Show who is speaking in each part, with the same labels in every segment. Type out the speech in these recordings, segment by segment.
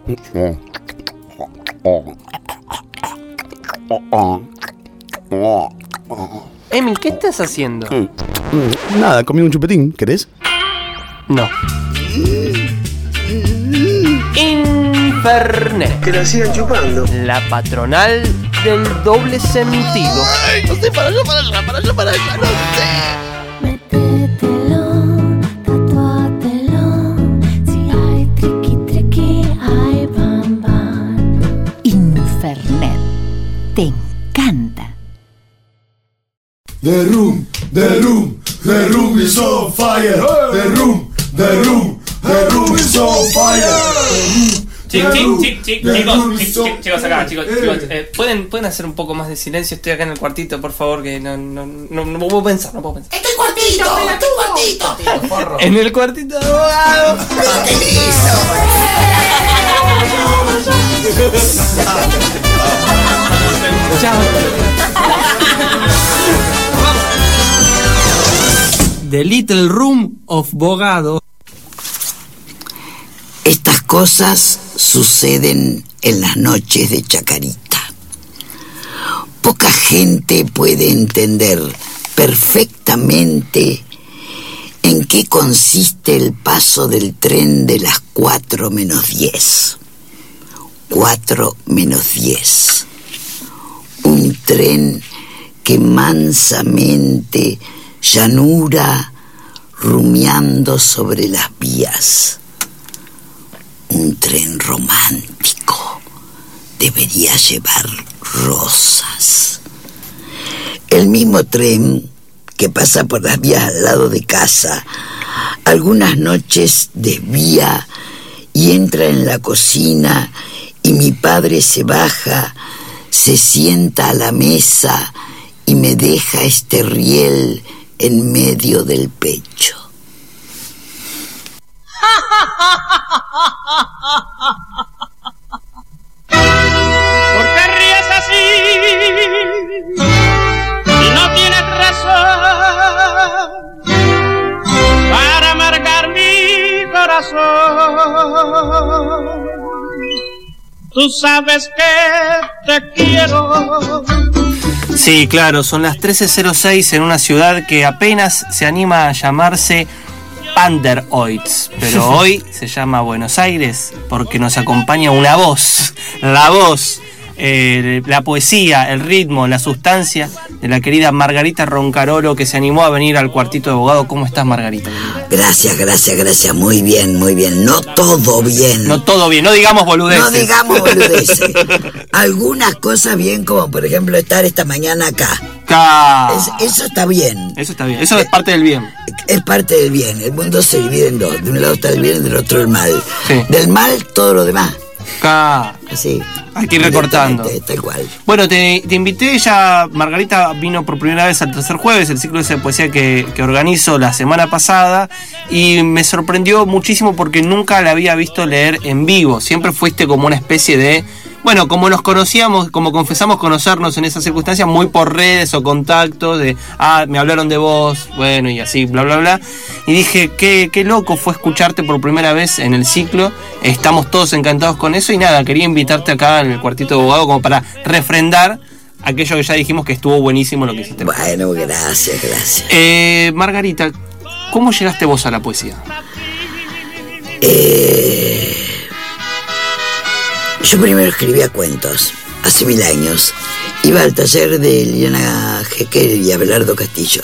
Speaker 1: Emil, ¿qué estás haciendo?
Speaker 2: Nada, comí un chupetín, ¿querés?
Speaker 1: No. Infernet.
Speaker 3: Que la sigan chupando.
Speaker 1: La patronal del doble sentido.
Speaker 2: Ay, no sé, para allá, no sé.
Speaker 4: Métetelo, tatuátelo. Si hay triqui, hay bam bam.
Speaker 5: Infernet. Te encanta.
Speaker 6: The room is on fire. The room is on fire.
Speaker 1: Chicos, acá, chicos. ¿Pueden hacer un poco más de silencio? Estoy acá en el cuartito, por favor, que no puedo pensar, no puedo pensar.
Speaker 7: ¡Estoy cuartito!
Speaker 1: En el cuartito de abogado.
Speaker 7: ¡Qué lindo!
Speaker 1: Chao. The Little Room of Bogado.
Speaker 8: Estas cosas suceden en las noches de Chacarita. Poca gente puede entender perfectamente en qué consiste el paso del tren de las 4 menos 10. 4 menos 10. Un tren que mansamente llanura rumiando sobre las vías. Un tren romántico debería llevar rosas. El mismo tren que pasa por las vías al lado de casa, algunas noches desvía y entra en la cocina y mi padre se baja, se sienta a la mesa y me deja este riel en medio del pecho.
Speaker 9: ¿Por qué ríes así? Si no tienes razón para marcar mi corazón. Tú sabes que te quiero.
Speaker 1: Sí, claro, son las 13:06 en una ciudad que apenas se anima a llamarse Panderoids, pero hoy se llama Buenos Aires porque nos acompaña una voz, la voz, la poesía, el ritmo, la sustancia de la querida Margarita Roncarolo, que se animó a venir al cuartito de abogado. ¿Cómo estás, Margarita?
Speaker 8: Gracias, muy bien. No todo bien.
Speaker 1: No digamos boludeces.
Speaker 8: Algunas cosas bien, como por ejemplo estar esta mañana acá. Eso está bien.
Speaker 1: Eso es parte del bien.
Speaker 8: Es parte del bien. El mundo se divide en dos. De un lado está el bien y del otro el mal.
Speaker 1: Sí.
Speaker 8: Del mal todo lo demás. Así.
Speaker 1: Hay que ir recortando.
Speaker 8: Tal cual.
Speaker 1: Bueno, te invité ya. Margarita vino por primera vez al Tercer Jueves, el ciclo de poesía que organizo la semana pasada, y me sorprendió muchísimo porque nunca la había visto leer en vivo. Siempre fuiste como una especie de... Bueno, como nos conocíamos, como confesamos conocernos en esas circunstancias, muy por redes o contactos de, me hablaron de vos, bueno, y así, bla, bla, bla. Y dije, qué loco fue escucharte por primera vez en el ciclo. Estamos todos encantados con eso y nada, quería invitarte acá en el cuartito de abogado como para refrendar aquello que ya dijimos que estuvo buenísimo lo que hiciste.
Speaker 8: Bueno, gracias.
Speaker 1: Margarita, ¿cómo llegaste vos a la poesía?
Speaker 8: Yo primero escribía cuentos, hace 1000 años. Iba al taller de Liliana Jequer y Abelardo Castillo.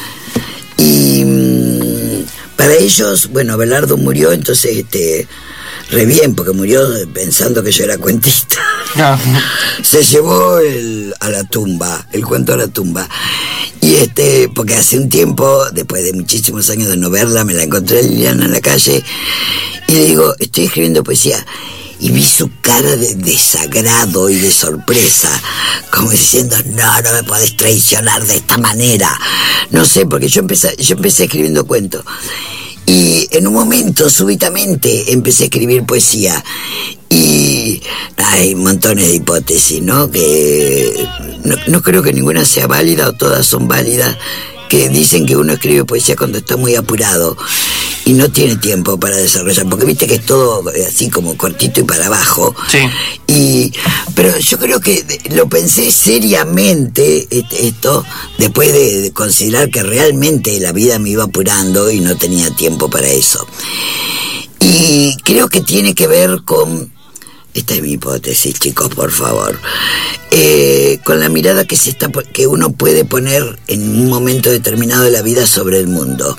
Speaker 8: Y para ellos, bueno, Abelardo murió, entonces, re bien, porque murió pensando que yo era cuentista.
Speaker 1: No.
Speaker 8: Se llevó a la tumba, el cuento a la tumba. Y porque hace un tiempo, después de muchísimos años de no verla, me la encontré a Liliana en la calle y le digo, estoy escribiendo poesía. Y vi su cara de desagrado y de sorpresa, como diciendo, no me podés traicionar de esta manera. No sé, porque yo empecé escribiendo cuentos. Y en un momento, súbitamente, empecé a escribir poesía. Y hay montones de hipótesis, ¿no? Que no creo que ninguna sea válida o todas son válidas, que dicen que uno escribe poesía cuando está muy apurado. y no tiene tiempo para desarrollar, porque viste que es todo así como cortito y para abajo.
Speaker 1: Sí.
Speaker 8: Pero yo creo que lo pensé seriamente esto, después de considerar que realmente la vida me iba apurando y no tenía tiempo para eso. Y creo que tiene que ver con, esta es mi hipótesis, chicos, por favor, con la mirada que uno puede poner en un momento determinado de la vida sobre el mundo.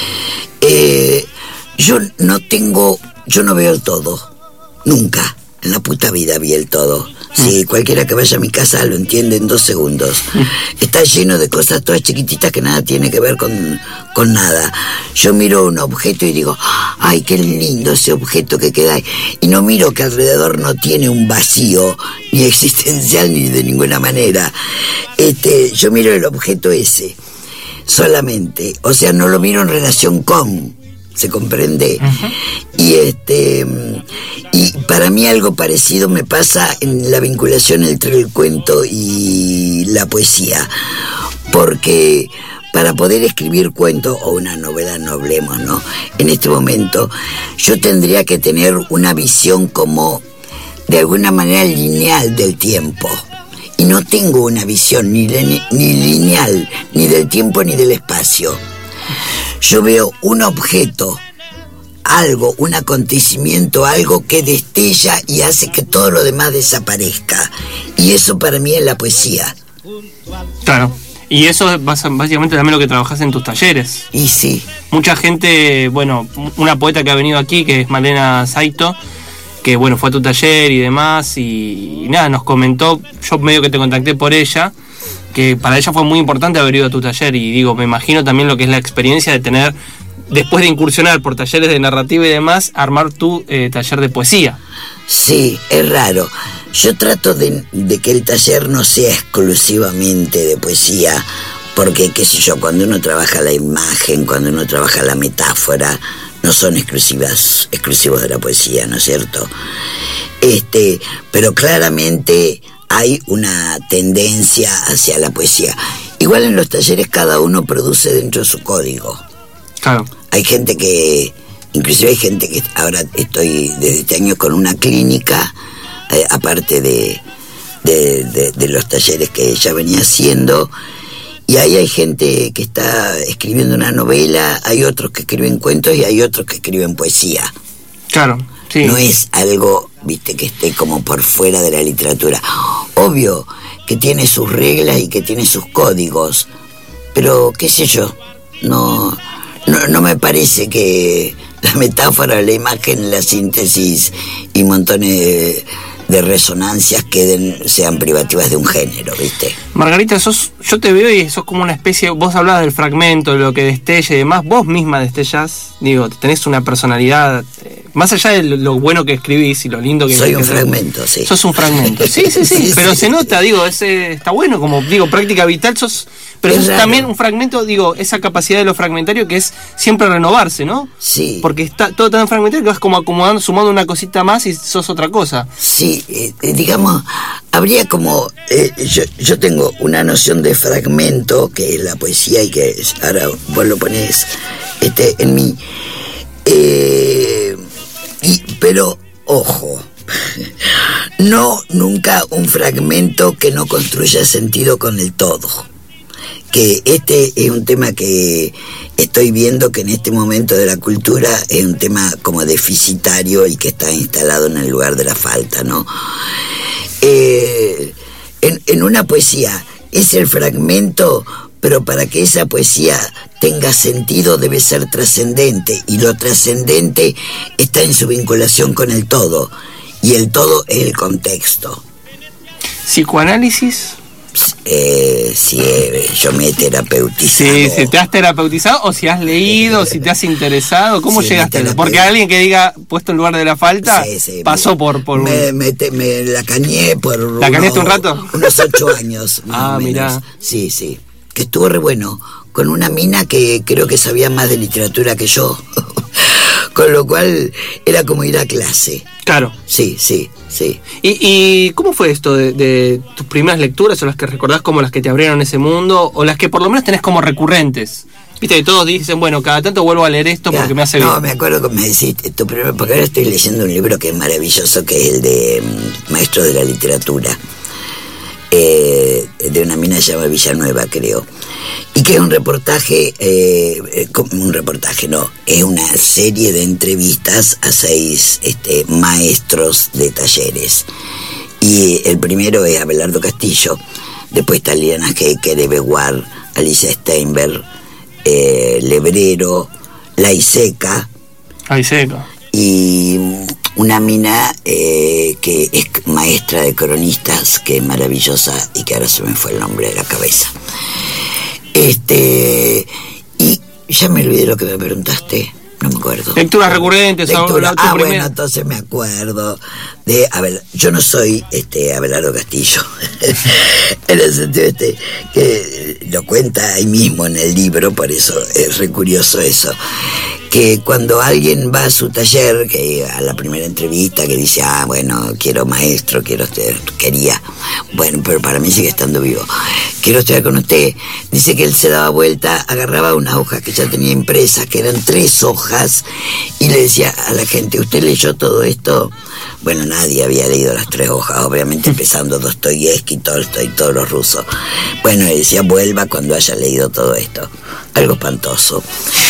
Speaker 8: Yo no veo el todo, nunca, en la puta vida vi el todo. Sí, cualquiera que vaya a mi casa lo entiende en 2 segundos. Está lleno de cosas todas chiquititas que nada tiene que ver con nada. Yo miro un objeto y digo, ay, qué lindo ese objeto que queda ahí. Y no miro que alrededor no tiene un vacío, ni existencial, ni de ninguna manera. Yo miro el objeto ese, solamente. O sea, no lo miro en relación con... ¿Se comprende? Y para mí algo parecido me pasa en la vinculación entre el cuento y la poesía. Porque para poder escribir cuento o una novela, no hablemos, ¿no? En este momento yo tendría que tener una visión como de alguna manera lineal del tiempo. Y no tengo una visión ni lineal, ni del tiempo ni del espacio. Yo veo un objeto, algo, un acontecimiento, algo que destella y hace que todo lo demás desaparezca. Y eso para mí es la poesía.
Speaker 1: Claro. Y eso es básicamente también lo que trabajás en tus talleres.
Speaker 8: Y sí.
Speaker 1: Mucha gente, bueno, una poeta que ha venido aquí, que es Malena Saito, que bueno, fue a tu taller y demás, y nada, nos comentó, yo medio que te contacté por ella, que para ella fue muy importante haber ido a tu taller, y digo, me imagino también lo que es la experiencia de tener, después de incursionar por talleres de narrativa y demás, armar tu taller de poesía.
Speaker 8: Sí, es raro. Yo trato de que el taller no sea exclusivamente de poesía, porque, qué sé yo, cuando uno trabaja la imagen, cuando uno trabaja la metáfora, no son exclusivos de la poesía, ¿no es cierto? Pero claramente hay una tendencia hacia la poesía. Igual en los talleres cada uno produce dentro de su código.
Speaker 1: Claro.
Speaker 8: Hay gente que, inclusive hay gente que ahora estoy desde este año con una clínica, aparte de los talleres que ya venía haciendo, y ahí hay gente que está escribiendo una novela, hay otros que escriben cuentos y hay otros que escriben poesía.
Speaker 1: Claro, sí.
Speaker 8: No es algo, viste, que esté como por fuera de la literatura. Obvio que tiene sus reglas y que tiene sus códigos, pero qué sé yo, no me parece que la metáfora, la imagen, la síntesis y montones de resonancias sean privativas de un género, ¿viste?
Speaker 1: Margarita, yo te veo y sos como una especie, vos hablabas del fragmento, de lo que destella y demás, vos misma destellás, digo, tenés una personalidad, más allá de lo bueno que escribís y lo lindo que...
Speaker 8: Soy un fragmento, sí.
Speaker 1: Sos un fragmento, sí, pero se nota, digo, está bueno, como digo, práctica vital, pero sos también un fragmento, digo, esa capacidad de lo fragmentario que es siempre renovarse, ¿no?
Speaker 8: Sí.
Speaker 1: Porque está todo tan fragmentario que vas como acomodando, sumando una cosita más y sos otra cosa.
Speaker 8: Sí, digamos, habría como... yo tengo una noción de fragmento, que es la poesía, y que ahora vos lo ponés en mí. Pero, ojo, nunca un fragmento que no construya sentido con el todo. Que es un tema que estoy viendo que en este momento de la cultura es un tema como deficitario y que está instalado en el lugar de la falta, ¿no? En una poesía es el fragmento, pero para que esa poesía tenga sentido debe ser trascendente, y lo trascendente está en su vinculación con el todo, y el todo es el contexto.
Speaker 1: ¿Psicoanálisis?
Speaker 8: Sí, yo me he terapeutizado.
Speaker 1: Sí, si te has terapeutizado o si has leído, si te has interesado, ¿cómo llegaste? Porque alguien que diga puesto en lugar de la falta, pasó por
Speaker 8: me la cañé por
Speaker 1: ¿La cañaste un rato?
Speaker 8: Unos 8 años.
Speaker 1: Mirá.
Speaker 8: Sí, que estuvo re bueno, con una mina que creo que sabía más de literatura que yo. Con lo cual era como ir a clase.
Speaker 1: Claro.
Speaker 8: Sí.
Speaker 1: ¿Y cómo fue esto de tus primeras lecturas, o las que recordás como las que te abrieron ese mundo, o las que por lo menos tenés como recurrentes? Viste que todos dicen, bueno, cada tanto vuelvo a leer esto porque me hace bien.
Speaker 8: No, me acuerdo que me decís tu primero, porque ahora estoy leyendo un libro que es maravilloso, que es el de Maestro de la Literatura, de una mina que se llama Villanueva, creo, y que es un reportaje, es una serie de entrevistas a 6 maestros de talleres, y el primero es Abelardo Castillo, después está Liliana Hecker, Eve Ward, Alicia Steinberg, Lebrero, Laiseca y una mina que es maestra de cronistas, que es maravillosa y que ahora se me fue el nombre de la cabeza. Y ya me olvidé lo que me preguntaste, no me acuerdo.
Speaker 1: Lecturas recurrentes.
Speaker 8: Bueno, entonces me acuerdo de yo no soy Abelardo Castillo en el sentido que lo cuenta ahí mismo en el libro, por eso es re curioso eso, que cuando alguien va a su taller, que a la primera entrevista, que dice, bueno, quiero maestro, quería, bueno, pero para mí sigue estando vivo, quiero estudiar con usted, dice que él se daba vuelta, agarraba unas hojas que ya tenía impresas, que eran 3 hojas, y le decía a la gente, ¿usted leyó todo esto? Bueno, nadie había leído las 3 hojas, obviamente empezando Dostoyevsky, Tolstoy, todos los rusos. Bueno, le decía, vuelva cuando haya leído todo esto. Algo espantoso.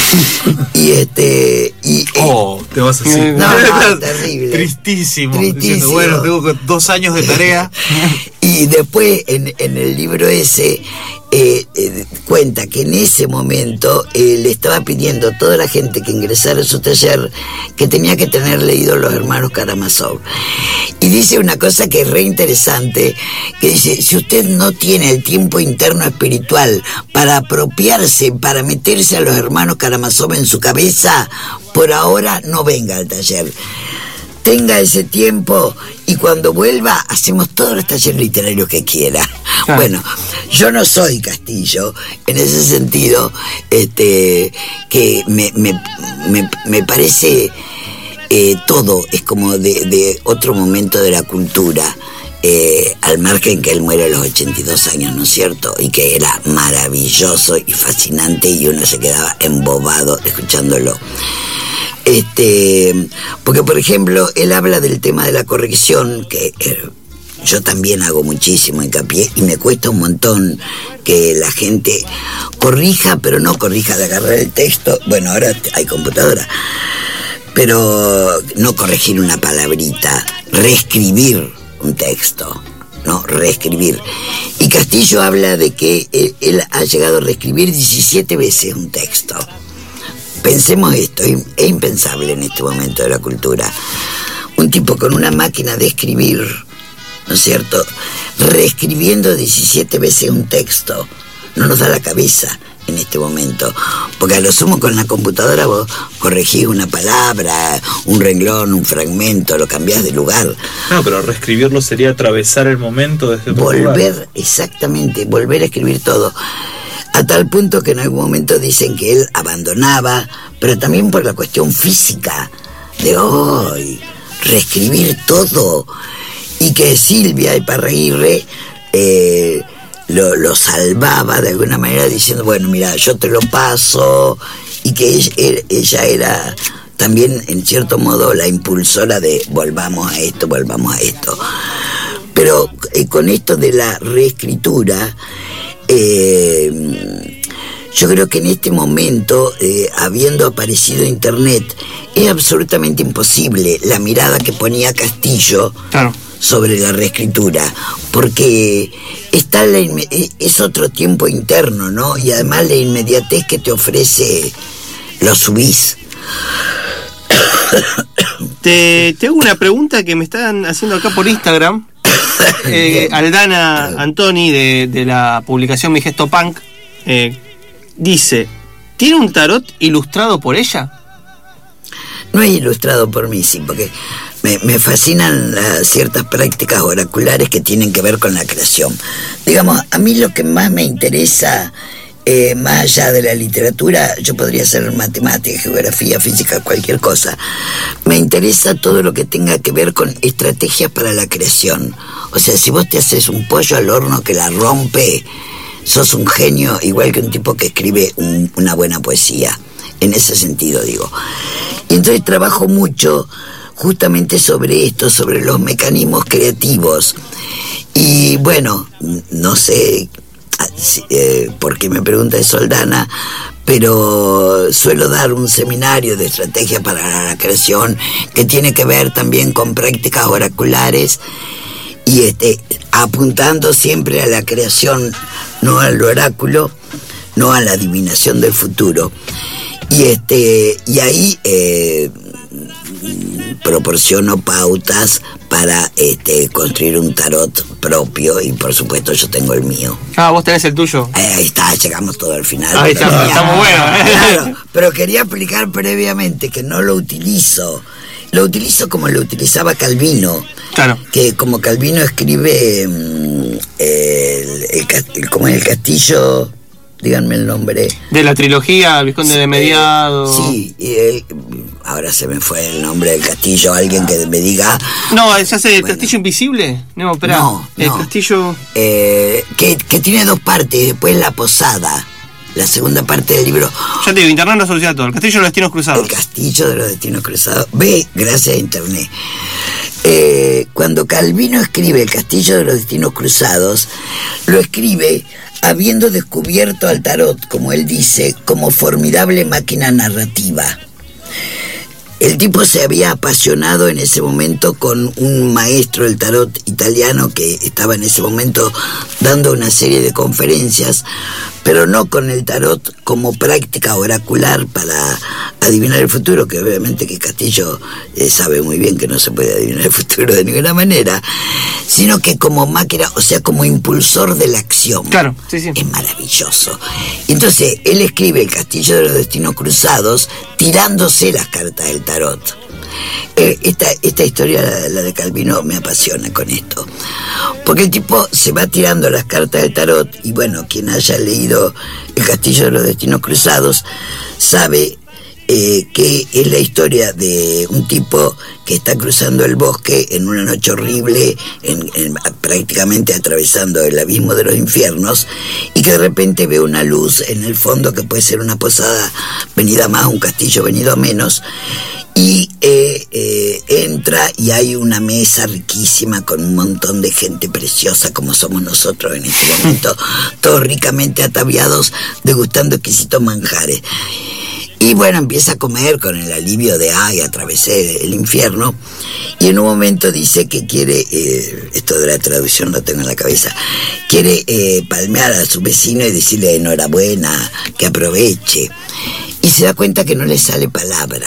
Speaker 3: Te vas así.
Speaker 8: No, terrible.
Speaker 3: Tristísimo. Diciendo, bueno, tengo 2 años de tarea.
Speaker 8: Y después, en el libro ese, cuenta que en ese momento le estaba pidiendo a toda la gente que ingresara a su taller que tenía que tener leído Los Hermanos Karamazov. Y dice una cosa que es re interesante, que dice, si usted no tiene el tiempo interno espiritual para apropiarse, para meterse a Los Hermanos Karamazov en su cabeza, por ahora no venga al taller. Tenga ese tiempo y cuando vuelva hacemos todos los talleres literarios que quiera. Bueno, yo no soy Castillo en ese sentido, que me parece todo es como de otro momento de la cultura, al margen que él muere a los 82 años, ¿no es cierto? Y que era maravilloso y fascinante y uno se quedaba embobado escuchándolo. Porque por ejemplo él habla del tema de la corrección, que yo también hago muchísimo hincapié y me cuesta un montón que la gente corrija, pero no corrija de agarrar el texto, bueno, ahora hay computadora, pero no corregir una palabrita, reescribir un texto, no, reescribir. Y Castillo habla de que él ha llegado a reescribir 17 veces un texto. Pensemos esto, es impensable en este momento de la cultura. Un tipo con una máquina de escribir, ¿no es cierto?, reescribiendo 17 veces un texto, no nos da la cabeza en este momento, porque a lo sumo con la computadora vos corregís una palabra, un renglón, un fragmento, lo cambiás de lugar.
Speaker 3: No, pero reescribirlo sería atravesar el momento desde otro lugar.
Speaker 8: Exactamente, volver a escribir todo. A tal punto que en algún momento dicen que él abandonaba, pero también por la cuestión física, de hoy reescribir todo, y que Silvia Iparraguirre lo salvaba de alguna manera diciendo, bueno, mira, yo te lo paso, y que ella era también en cierto modo la impulsora de volvamos a esto. Pero con esto de la reescritura, yo creo que en este momento, habiendo aparecido internet, es absolutamente imposible la mirada que ponía Castillo sobre la reescritura, porque está es otro tiempo interno, ¿no? Y además la inmediatez que te ofrece, lo subís.
Speaker 1: Te hago una pregunta que me están haciendo acá por Instagram. Aldana Antoni de la publicación Mi Gesto Punk dice, ¿tiene un tarot ilustrado por ella?
Speaker 8: No es ilustrado por mí, sí, porque me fascinan ciertas prácticas oraculares que tienen que ver con la creación. Digamos, a mí lo que más me interesa, más allá de la literatura, yo podría hacer matemática, geografía, física, cualquier cosa. Me interesa todo lo que tenga que ver con estrategias para la creación. O sea, si vos te haces un pollo al horno que la rompe, sos un genio, igual que un tipo que escribe una buena poesía. En ese sentido, digo. Y entonces trabajo mucho justamente sobre esto, sobre los mecanismos creativos. Y bueno, no sé por qué me pregunta de Soldana, pero suelo dar un seminario de estrategia para la creación que tiene que ver también con prácticas oraculares y apuntando siempre a la creación, no al oráculo, no a la adivinación del futuro. Y ahí proporciono pautas para construir un tarot propio, y por supuesto yo tengo el mío.
Speaker 1: Ah, vos tenés el tuyo.
Speaker 8: Ahí está, llegamos todo al final.
Speaker 1: Ahí está muy bueno.
Speaker 8: Claro, pero quería explicar previamente que no lo utilizo. Lo utilizo como lo utilizaba Calvino.
Speaker 1: Claro.
Speaker 8: Que como Calvino escribe como en el castillo, díganme el nombre.
Speaker 1: De la trilogía, El Vizconde de Mediado.
Speaker 8: Sí, y ahora se me fue el nombre del castillo, alguien que me diga.
Speaker 1: No, ¿se hace el Castillo Invisible? No, espera.
Speaker 8: No.
Speaker 1: El castillo.
Speaker 8: Que tiene dos partes, después La Posada. La segunda parte del libro.
Speaker 1: Ya te digo, internet no soluciona todo. El Castillo de los Destinos Cruzados.
Speaker 8: El Castillo de los Destinos Cruzados. Ve, gracias a internet. Cuando Calvino escribe El Castillo de los Destinos Cruzados, lo escribe habiendo descubierto al tarot, como él dice, como formidable máquina narrativa. El tipo se había apasionado en ese momento con un maestro del tarot italiano que estaba en ese momento dando una serie de conferencias, pero no con el tarot como práctica oracular para adivinar el futuro, que obviamente que Castillo sabe muy bien que no se puede adivinar el futuro de ninguna manera, sino que como máquina, o sea, como impulsor de la acción.
Speaker 1: Claro, sí, sí.
Speaker 8: Es maravilloso. Entonces, él escribe El Castillo de los Destinos Cruzados tirándose las cartas del tarot. Esta historia, la de Calvino, me apasiona con esto, porque el tipo se va tirando las cartas del tarot, y bueno, quien haya leído El Castillo de los Destinos Cruzados sabe que es la historia de un tipo que está cruzando el bosque en una noche horrible, prácticamente atravesando el abismo de los infiernos, y que de repente ve una luz en el fondo que puede ser una posada venida a más, un castillo venido a menos, y entra y hay una mesa riquísima con un montón de gente preciosa como somos nosotros en este momento, todos ricamente ataviados, degustando exquisitos manjares. Y bueno, empieza a comer con el alivio de atravesé el infierno, y en un momento dice que quiere, esto de la traducción lo tengo en la cabeza, quiere palmear a su vecino y decirle enhorabuena, que aproveche, y se da cuenta que no le sale palabra,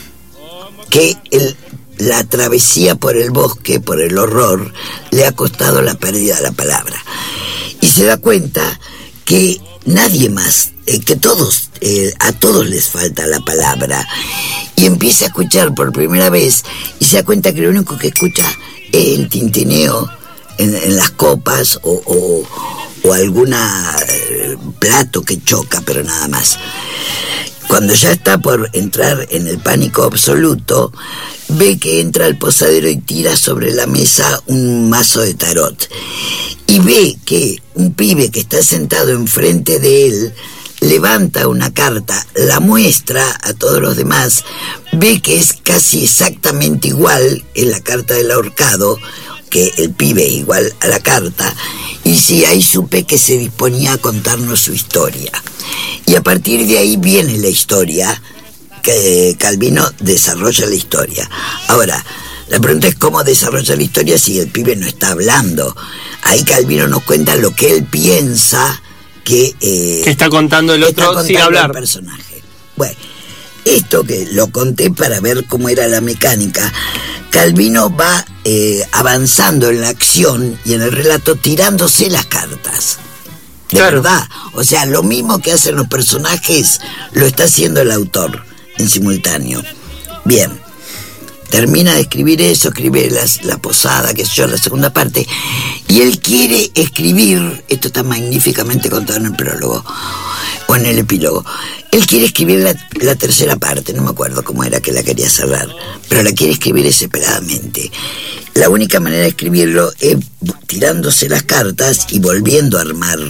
Speaker 8: que la travesía por el bosque, por el horror, le ha costado la pérdida de la palabra, y se da cuenta que nadie más, que todos, a todos les falta la palabra, y empieza a escuchar por primera vez y se da cuenta que lo único que escucha es el tintineo en las copas o alguna plato que choca, pero nada más. Cuando ya está por entrar en el pánico absoluto, ve que entra el posadero y tira sobre la mesa un mazo de tarot, y ve que un pibe que está sentado enfrente de él levanta una carta, la muestra a todos los demás, ve que es casi exactamente igual, es la carta del ahorcado, que el pibe es igual a la carta, y sí, ahí supe que se disponía a contarnos su historia. Y a partir de ahí viene la historia, que Calvino desarrolla la historia. Ahora, la pregunta es cómo desarrolla la historia si el pibe no está hablando. Ahí Calvino nos cuenta lo que él piensa que
Speaker 1: está contando el otro sin hablar.
Speaker 8: El personaje. Bueno, esto que lo conté para ver cómo era la mecánica. Calvino va avanzando en la acción y en el relato tirándose las cartas. De verdad. O sea, lo mismo que hacen los personajes lo está haciendo el autor en simultáneo. Bien. Termina de escribir eso, escribe la posada, qué sé yo, la segunda parte, y él quiere escribir, esto está magníficamente contado en el prólogo, o en el epílogo, él quiere escribir la tercera parte, no me acuerdo cómo era que la quería cerrar, pero la quiere escribir desesperadamente. La única manera de escribirlo es tirándose las cartas y volviendo a armar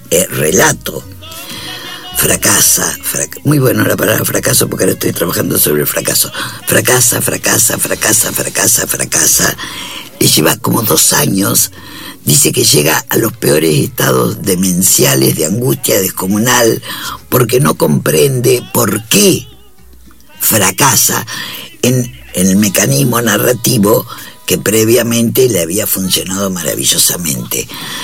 Speaker 8: relato fracasa, muy bueno la palabra fracaso porque ahora estoy trabajando sobre el fracaso. Fracasa. Le lleva como 2 años. Dice que llega a los peores estados demenciales de angustia descomunal porque no comprende por qué fracasa en el mecanismo narrativo que previamente le había funcionado maravillosamente.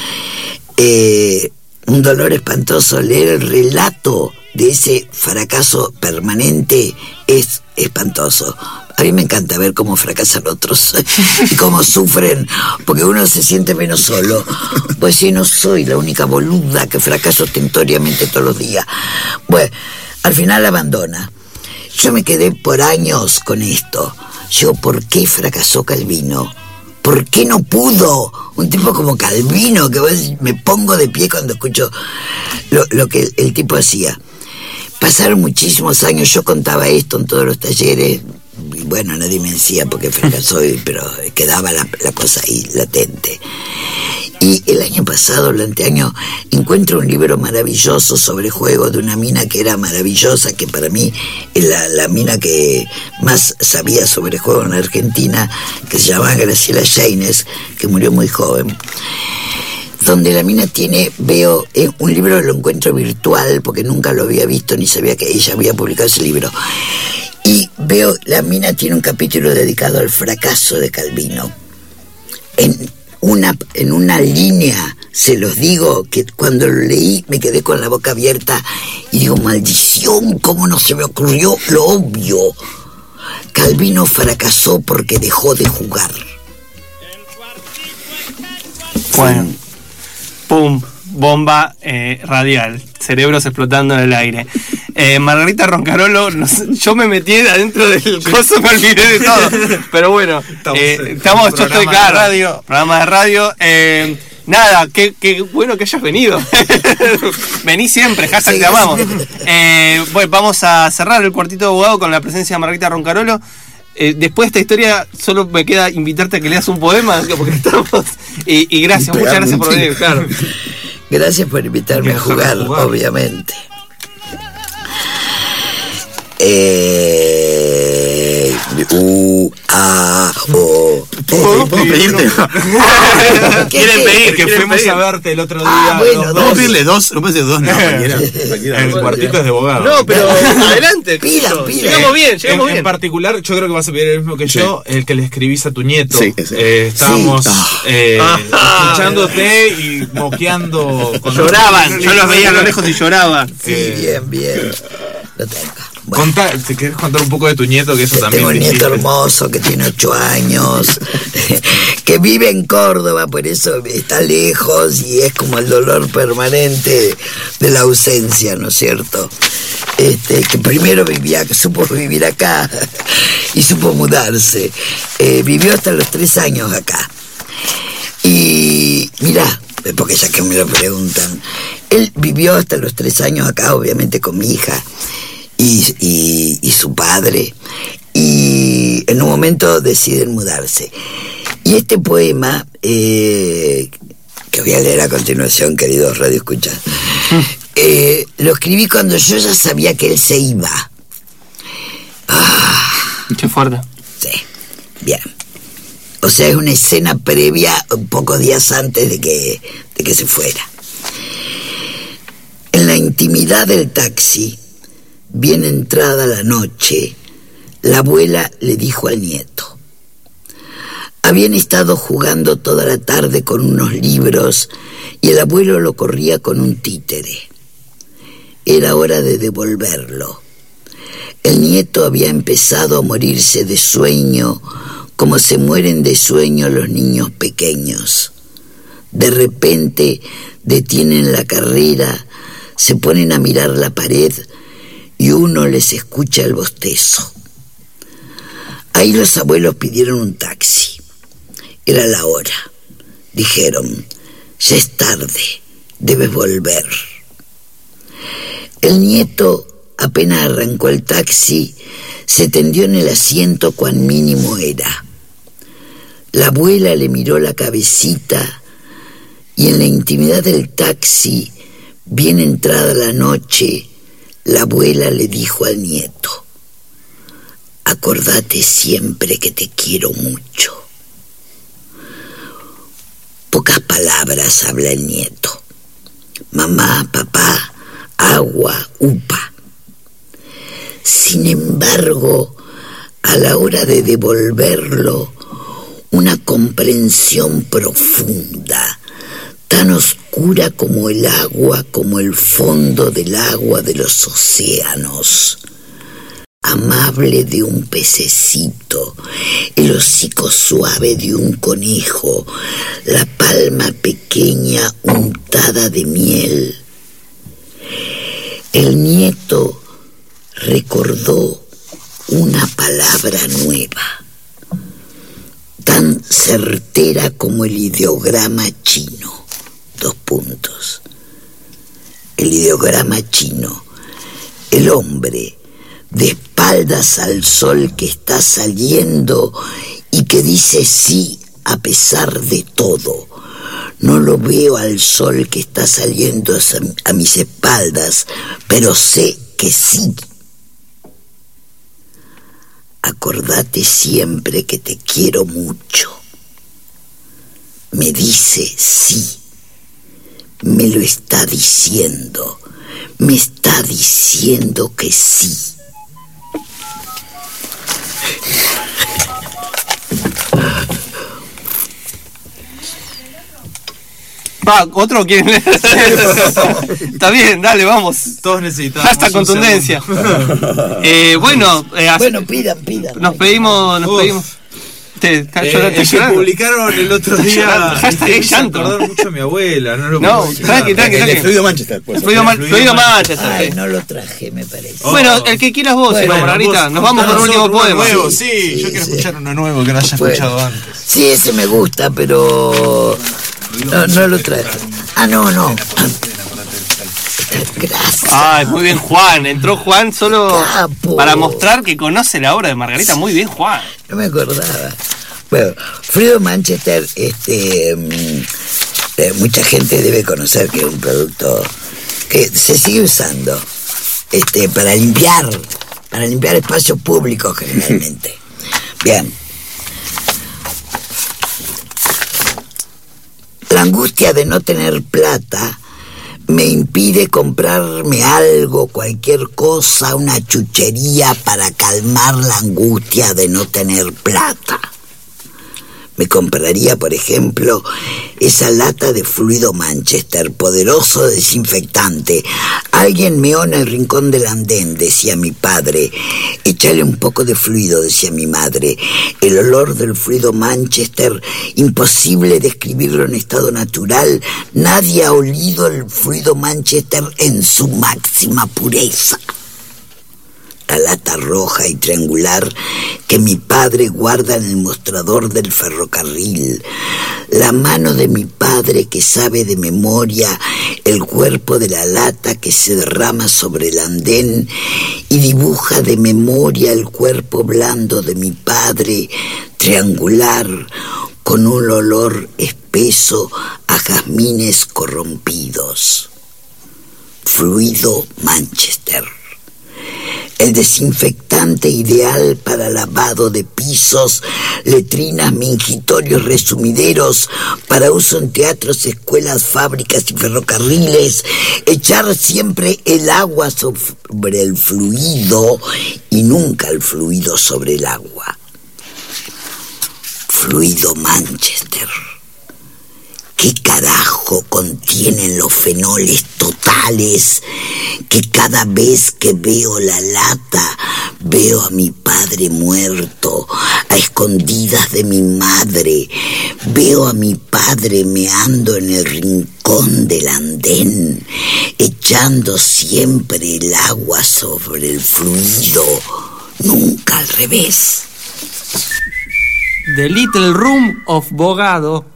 Speaker 8: Un dolor espantoso. Leer el relato de ese fracaso permanente es espantoso. A mí me encanta ver cómo fracasan otros y cómo sufren, porque uno se siente menos solo. Pues sí, no soy la única boluda que fracaso tentoriamente todos los días. Bueno, al final abandona. Yo me quedé por años con esto. ¿Por qué fracasó Calvino? ¿Por qué no pudo? Un tipo como Calvino, que me pongo de pie cuando escucho lo que el tipo hacía. Pasaron muchísimos años, yo contaba esto en todos los talleres, y bueno, nadie me decía porque fracasó, pero quedaba la cosa ahí latente. Y el año pasado, el anteaño, encuentro un libro maravilloso sobre juegos de una mina que era maravillosa, que para mí es la mina que más sabía sobre juegos en Argentina, que se llamaba Graciela Yaines, que murió muy joven. Donde la mina veo un libro, lo encuentro virtual, porque nunca lo había visto, ni sabía que ella había publicado ese libro. Y veo, la mina tiene un capítulo dedicado al fracaso de Calvino. En una línea, se los digo, que cuando lo leí me quedé con la boca abierta y digo, maldición, ¿cómo no se me ocurrió lo obvio? Calvino fracasó porque dejó de jugar.
Speaker 1: Bueno, pum, bomba radial, cerebros explotando en el aire. Margarita Roncarolo, yo me metí adentro del coso, me olvidé de todo. Pero bueno, estamos yo estoy claro, programa de radio. Nada, qué bueno que hayas venido. Vení siempre, hashtag te amamos. Bueno, vamos a cerrar el cuartito de abogado con la presencia de Margarita Roncarolo. Después de esta historia solo me queda invitarte a que leas un poema, porque estamos y gracias, muchas gracias por venir, claro.
Speaker 8: Gracias por invitarme a jugar, obviamente.
Speaker 3: Quieren pedir que fuimos a verte el otro día.
Speaker 2: Bueno, vamos a pedirle 2, no puede ser 2, no, cualquiera.
Speaker 3: El cuartito es de abogado.
Speaker 1: No, pero adelante.
Speaker 8: Pila.
Speaker 1: Llegamos bien.
Speaker 3: En particular, yo creo que vas a pedir el mismo que yo, el que le escribís a tu nieto.
Speaker 2: Sí.
Speaker 3: Estábamos escuchándote y moqueando.
Speaker 1: Lloraban, yo los veía a lo lejos y lloraba.
Speaker 8: Sí, bien. Lo tengo.
Speaker 3: Bueno. ¿Te querés contar un poco de tu nieto? Que eso también.
Speaker 8: Tengo un nieto hermoso que tiene 8 años, que vive en Córdoba, por eso está lejos y es como el dolor permanente de la ausencia, ¿no es cierto? Que primero supo vivir acá y supo mudarse. Vivió hasta los 3 años acá. Y mirá, porque ya que me lo preguntan, él vivió hasta los 3 años acá, obviamente con mi hija y su padre, y en un momento deciden mudarse. Y este poema, que voy a leer a continuación, queridos radioescuchas, lo escribí cuando yo ya sabía que él se iba.
Speaker 1: Qué fuerte.
Speaker 8: Sí, bien. O sea, es una escena previa, pocos días antes de que se fuera. En la intimidad del taxi, bien entrada la noche, la abuela le dijo al nieto. Habían estado jugando toda la tarde con unos libros y el abuelo lo corría con un títere. Era hora de devolverlo. El nieto había empezado a morirse de sueño, como se mueren de sueño los niños pequeños. De repente detienen la carrera, se ponen a mirar la pared y uno les escucha el bostezo. Ahí los abuelos pidieron un taxi. Era la hora. Dijeron, ya es tarde, debes volver. El nieto, apenas arrancó el taxi, se tendió en el asiento cuán mínimo era. La abuela le miró la cabecita y en la intimidad del taxi Bien entrada la noche, la abuela le dijo al nieto: acordate siempre que te quiero mucho. Pocas palabras habla el nieto. Mamá, papá, agua, upa. Sin embargo, a la hora de devolverlo, una comprensión profunda, tan oscura como el agua, como el fondo del agua de los océanos, amable de un pececito, el hocico suave de un conejo, la palma pequeña untada de miel. El nieto recordó una palabra nueva, tan certera como el ideograma chino. El ideograma chino. El hombre, de espaldas al sol que está saliendo y que dice sí a pesar de todo. No lo veo al sol que está saliendo a mis espaldas, pero sé que sí. Acordate siempre que te quiero mucho. Me dice sí. Me lo está diciendo. Me está diciendo que sí.
Speaker 1: Va, ¿otro quieren leer? Está bien, dale, vamos.
Speaker 3: Todos necesitamos
Speaker 1: Hasta contundencia. Bueno,
Speaker 8: pidan.
Speaker 1: Nos pedimos. Te
Speaker 3: publicaron el otro día.
Speaker 1: Hashtag llanto.
Speaker 3: Acordar mucho a mi abuela.
Speaker 1: Tranqui.
Speaker 2: El Fluido Manchester. Pues.
Speaker 1: Fluido Manchester.
Speaker 8: Ay, no lo traje, me parece.
Speaker 1: Bueno, el que quieras vos, Margarita. Nos vamos con un último poema.
Speaker 3: Nuevo, sí, yo quiero escuchar uno nuevo que no haya escuchado antes.
Speaker 8: Sí, ese me gusta, pero no lo traje. No. Gracias.
Speaker 1: Ay, muy bien, Juan. Entró Juan solo
Speaker 8: Capo.
Speaker 1: para mostrar que conoce la obra de Margarita. Muy bien, Juan.
Speaker 8: No me acordaba. Bueno, Fluido Manchester, mucha gente debe conocer que es un producto que se sigue usando para limpiar espacios públicos generalmente. Bien. La angustia de no tener plata me impide comprarme algo, cualquier cosa, una chuchería para calmar la angustia de no tener plata. Me compraría, por ejemplo, esa lata de Fluido Manchester, poderoso desinfectante. Alguien meó en el rincón del andén, decía mi padre. Échale un poco de fluido, decía mi madre. El olor del Fluido Manchester, imposible describirlo en estado natural. Nadie ha olido el Fluido Manchester en su máxima pureza. La lata roja y triangular que mi padre guarda en el mostrador del ferrocarril, la mano de mi padre que sabe de memoria el cuerpo de la lata que se derrama sobre el andén y dibuja de memoria el cuerpo blando de mi padre, triangular, con un olor espeso a jazmines corrompidos. Fluido Manchester. El desinfectante ideal para lavado de pisos, letrinas, mingitorios, resumideros, para uso en teatros, escuelas, fábricas y ferrocarriles. Echar siempre el agua sobre el fluido y nunca el fluido sobre el agua. Fluido Manchester. ¿Qué carajo contienen los fenoles totales que cada vez que veo la lata veo a mi padre muerto, a escondidas de mi madre? Veo a mi padre meando en el rincón del andén, echando siempre el agua sobre el fluido, nunca al revés.
Speaker 1: The Little Room of Bogado.